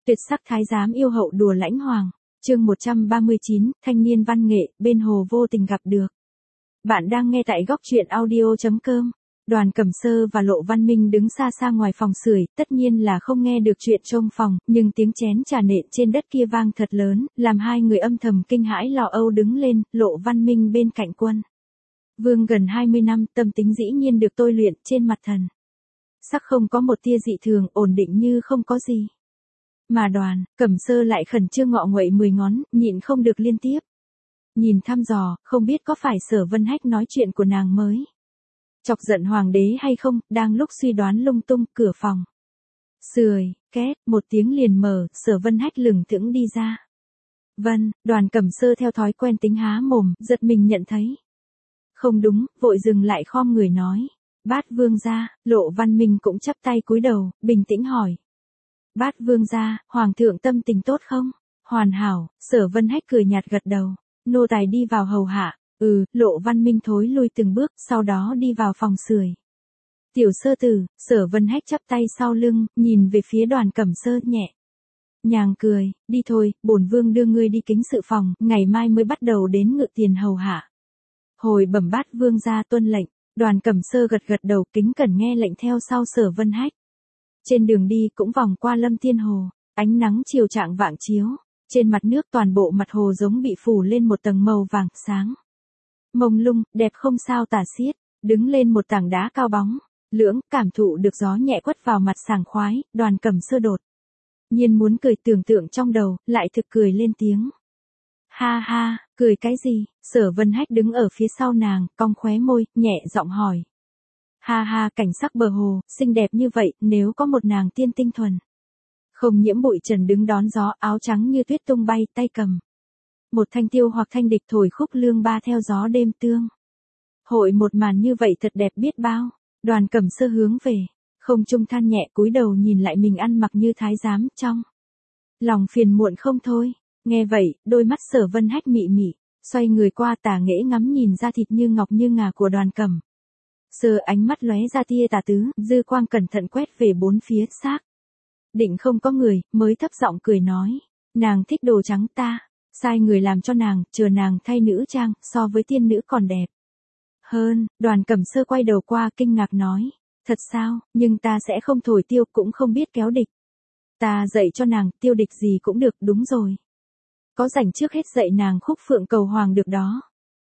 Tuyệt sắc thái giám yêu hậu đùa lãnh hoàng. Chương 139, thanh niên văn nghệ, bên hồ vô tình gặp được. Bạn đang nghe tại góc truyện audio.com. Đoàn Cẩm Sơ và Lộ Văn Minh đứng xa xa ngoài phòng sưởi, tất nhiên là không nghe được chuyện trong phòng, nhưng tiếng chén trà nện trên đất kia vang thật lớn, làm hai người âm thầm kinh hãi lo âu đứng lên. Lộ Văn Minh bên cạnh Quân Vương gần 20 năm, tâm tính dĩ nhiên được tôi luyện, trên mặt thần sắc không có một tia dị thường, ổn định như không có gì. Mà Đoàn Cẩm Sơ lại khẩn trương ngọ nguậy 10 ngón, nhịn không được liên tiếp nhìn thăm dò, không biết có phải Sở Vân Hách nói chuyện của nàng mới chọc giận hoàng đế hay không. Đang lúc suy đoán lung tung, cửa phòng sưởi két một tiếng liền mở, Sở Vân Hách lửng thững đi ra. Vân, Đoàn Cẩm Sơ theo thói quen tính há mồm, giật mình nhận thấy không đúng, vội dừng lại khom người nói: Bát vương gia. Lộ Văn Minh cũng chắp tay cúi đầu, bình tĩnh hỏi: Bát vương gia, hoàng thượng tâm tình tốt không? Hoàn hảo. Sở Vân Hách cười nhạt gật đầu. Nô tài đi vào hầu hạ. Lộ Văn Minh thối lui từng bước, sau đó đi vào phòng sưởi. Tiểu sơ tử. Sở Vân Hách chắp tay sau lưng, nhìn về phía Đoàn Cẩm Sơ nhẹ nhàng cười: Đi thôi, bổn vương đưa ngươi đi kính sự phòng, ngày mai mới bắt đầu đến ngự tiền hầu hạ. Hồi bẩm bát vương gia tuân lệnh. Đoàn Cẩm Sơ gật gật đầu, kính cẩn nghe lệnh theo sau Sở Vân Hách. Trên đường đi cũng vòng qua Lâm Thiên Hồ, ánh nắng chiều chạng vạng chiếu, trên mặt nước toàn bộ mặt hồ giống bị phủ lên một tầng màu vàng sáng mông lung, đẹp không sao tả xiết. Đứng lên một tảng đá cao bóng lưỡng, cảm thụ được gió nhẹ quất vào mặt sảng khoái, Đoàn Cẩm Sơ đột nhiên muốn cười, tưởng tượng trong đầu, lại thực cười lên tiếng. Ha ha, cười cái gì? Sở Vân Hách đứng ở phía sau nàng, cong khóe môi, nhẹ giọng hỏi. Ha ha, cảnh sắc bờ hồ, xinh đẹp như vậy, nếu có một nàng tiên tinh thuần, không nhiễm bụi trần đứng đón gió, áo trắng như tuyết tung bay, tay cầm một thanh tiêu hoặc thanh địch thổi khúc lương ba theo gió đêm tương. Hội một màn như vậy thật đẹp biết bao. Đoàn Cẩm Sơ hướng về không trung than nhẹ, cúi đầu nhìn lại mình ăn mặc như thái giám, trong lòng phiền muộn không thôi. Nghe vậy, đôi mắt Sở Vân Hách mị mị, xoay người qua tà nghễ ngắm nhìn da thịt như ngọc như ngà của Đoàn Cẩm Sơ, ánh mắt lóe ra tia tà tứ, dư quang cẩn thận quét về bốn phía, xác định không có người, mới thấp giọng cười nói: Nàng thích đồ trắng, ta sai người làm cho nàng, chờ nàng thay nữ trang, so với tiên nữ còn đẹp hơn. Đoàn Cẩm Sơ quay đầu qua kinh ngạc nói: Thật sao? Nhưng ta sẽ không thổi tiêu, cũng không biết kéo địch. Ta dạy cho nàng, tiêu địch gì cũng được. Đúng rồi, có rảnh trước hết dạy nàng khúc phượng cầu hoàng được đó.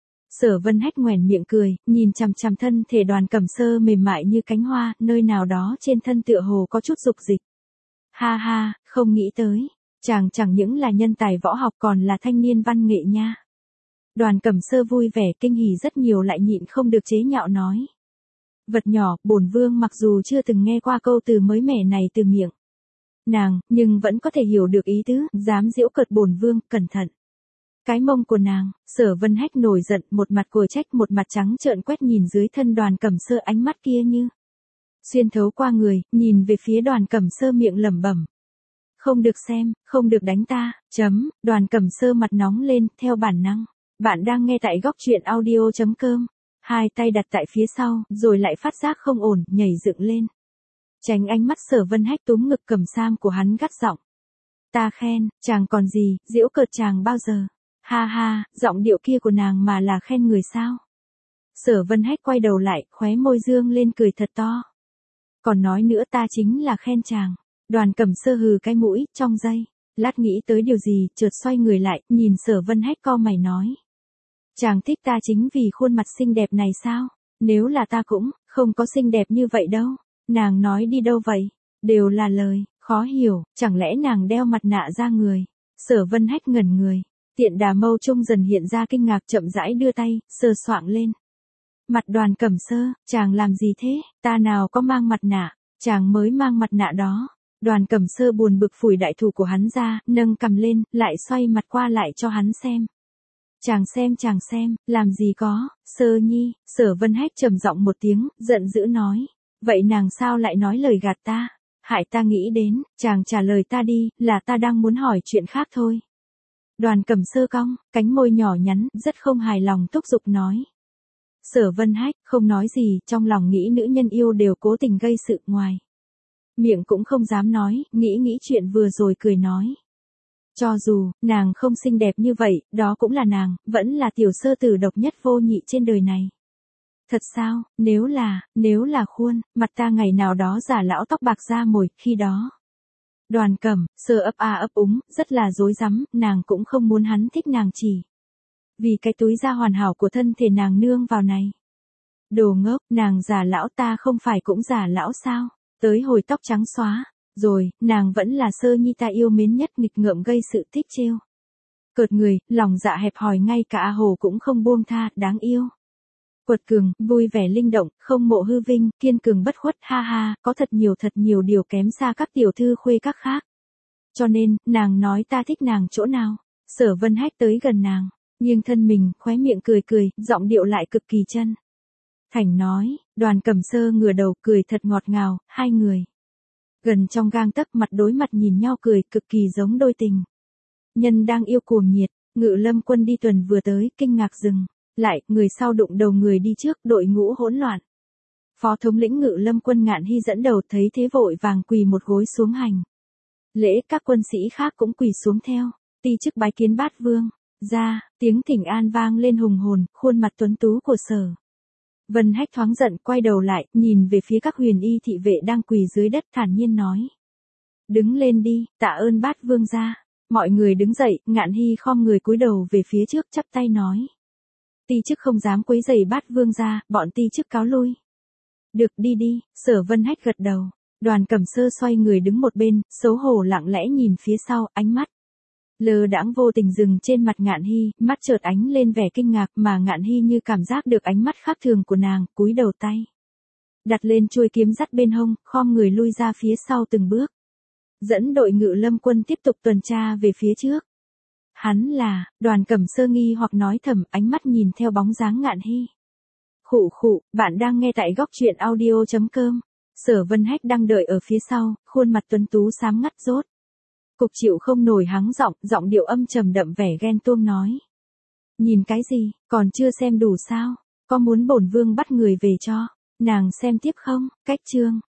Sở Vân Hách nhoẻn miệng cười, nhìn chằm chằm thân thể Đoàn Cẩm Sơ mềm mại như cánh hoa, nơi nào đó trên thân tựa hồ có chút dục dịch. Ha ha, không nghĩ tới, chàng chẳng những là nhân tài võ học còn là thanh niên văn nghệ nha. Đoàn Cẩm Sơ vui vẻ kinh hỉ rất nhiều, lại nhịn không được chế nhạo nói: Vật nhỏ, bổn vương mặc dù chưa từng nghe qua câu từ mới mẻ này từ miệng nàng, nhưng vẫn có thể hiểu được ý tứ, dám giễu cợt bổn vương, cẩn thận cái mông của nàng. Sở Vân Hách nổi giận, một mặt của trách, một mặt trắng trợn quét nhìn dưới thân Đoàn Cẩm Sơ, ánh mắt kia như xuyên thấu qua người, nhìn về phía Đoàn Cẩm Sơ, miệng lẩm bẩm: Không được xem, không được đánh ta. Đoàn Cẩm Sơ mặt nóng lên, theo bản năng. Bạn đang nghe tại góc truyện audio.com. Hai tay đặt tại phía sau, rồi lại phát giác không ổn, nhảy dựng lên, tránh ánh mắt Sở Vân Hách túm ngực cầm sam của hắn, gắt giọng: Ta khen, chàng còn gì, giễu cợt chàng bao giờ? Ha ha, giọng điệu kia của nàng mà là khen người sao? Sở Vân Hách quay đầu lại, khóe môi dương lên cười thật to. Còn nói nữa, ta chính là khen chàng. Đoàn Cẩm Sơ hừ cái mũi, trong giây lát nghĩ tới điều gì, chợt xoay người lại, nhìn Sở Vân Hách cau mày nói: Chàng thích ta chính vì khuôn mặt xinh đẹp này sao? Nếu là ta cũng không có xinh đẹp như vậy đâu. Nàng nói đi đâu vậy? Đều là lời khó hiểu, chẳng lẽ nàng đeo mặt nạ ra người? Sở Vân Hách ngẩn người, tiện đà mâu trung dần hiện ra kinh ngạc, chậm rãi đưa tay, sờ soạng lên mặt Đoàn Cẩm Sơ. Chàng làm gì thế? Ta nào có mang mặt nạ, chàng mới mang mặt nạ đó. Đoàn Cẩm Sơ buồn bực phủi đại thủ của hắn ra, nâng cằm lên, lại xoay mặt qua lại cho hắn xem. Chàng xem, làm gì có, Sơ nhi. Sở Vân Hách trầm giọng một tiếng, giận dữ nói: Vậy nàng sao lại nói lời gạt ta? Hại ta nghĩ đến, chàng trả lời ta đi, là ta đang muốn hỏi chuyện khác thôi. Đoàn Cẩm Sơ cong cánh môi nhỏ nhắn, rất không hài lòng thúc giục nói. Sở Vân Hách không nói gì, trong lòng nghĩ nữ nhân yêu đều cố tình gây sự, ngoài miệng cũng không dám nói, nghĩ chuyện vừa rồi cười nói. Cho dù, nàng không xinh đẹp như vậy, đó cũng là nàng, vẫn là tiểu sơ tử độc nhất vô nhị trên đời này. Thật sao, nếu là khuôn, mặt ta ngày nào đó giả lão tóc bạc ra mồi, khi đó. Đoàn Cẩm, Sơ ấp a ấp úng, rất là rối rắm, nàng cũng không muốn hắn thích nàng chỉ. Vì cái túi da hoàn hảo của thân thể nàng nương vào này. Đồ ngốc, nàng giả lão ta không phải cũng giả lão sao, tới hồi tóc trắng xóa, rồi, nàng vẫn là Sơ nhi ta yêu mến nhất nghịch ngợm gây sự thích trêu. Cợt người, lòng dạ hẹp hòi ngay cả A Hồ cũng không buông tha, đáng yêu. Quật cường, vui vẻ linh động, không mộ hư vinh, kiên cường bất khuất, ha ha, có thật nhiều điều kém xa các tiểu thư khuê các khác. Cho nên, nàng nói ta thích nàng chỗ nào. Sở Vân Hách tới gần nàng, nghiêng thân mình, khóe miệng cười, giọng điệu lại cực kỳ chân thành nói. Đoàn Cẩm Sơ ngửa đầu cười thật ngọt ngào, hai người gần trong gang tấc, mặt đối mặt nhìn nhau cười, cực kỳ giống đôi tình nhân đang yêu cuồng nhiệt. Ngự Lâm Quân đi tuần vừa tới, kinh ngạc dừng lại, người sau đụng đầu người đi trước, đội ngũ hỗn loạn. Phó thống lĩnh Ngự Lâm Quân Ngạn Hy dẫn đầu, thấy thế vội vàng quỳ một gối xuống hành lễ, các quân sĩ khác cũng quỳ xuống theo, ti chức bái kiến bát vương. Ra, tiếng thỉnh an vang lên hùng hồn, khuôn mặt tuấn tú của Sở Vân Hách thoáng giận, quay đầu lại, nhìn về phía các huyền y thị vệ đang quỳ dưới đất, thản nhiên nói. Đứng lên đi, tạ ơn bát vương gia. Mọi người đứng dậy, Ngạn Hy khom người cúi đầu về phía trước, chắp tay nói. Ti chức không dám quấy rầy bát vương gia, bọn ti chức cáo lui. Được, đi, Sở Vân Hách gật đầu. Đoàn Cẩm Sơ xoay người đứng một bên, xấu hổ lặng lẽ nhìn phía sau, ánh mắt lơ đãng vô tình dừng trên mặt Ngạn Hy, mắt chợt ánh lên vẻ kinh ngạc, mà Ngạn Hy như cảm giác được ánh mắt khác thường của nàng, cúi đầu tay đặt lên chuôi kiếm dắt bên hông, khom người lui ra phía sau từng bước, dẫn đội Ngự Lâm Quân tiếp tục tuần tra về phía trước. Hắn là, Đoàn Cẩm Sơ nghi hoặc nói thầm, ánh mắt nhìn theo bóng dáng Ngạn Hy. Khụ, bạn đang nghe tại góc truyện audio.com. Sở Vân Hách đang đợi ở phía sau, khuôn mặt tuấn tú xám ngắt rốt cục chịu không nổi hắng giọng điệu âm trầm đậm vẻ ghen tuông nói. Nhìn cái gì, còn chưa xem đủ sao, có muốn bổn vương bắt người về cho nàng xem tiếp không? Cách chương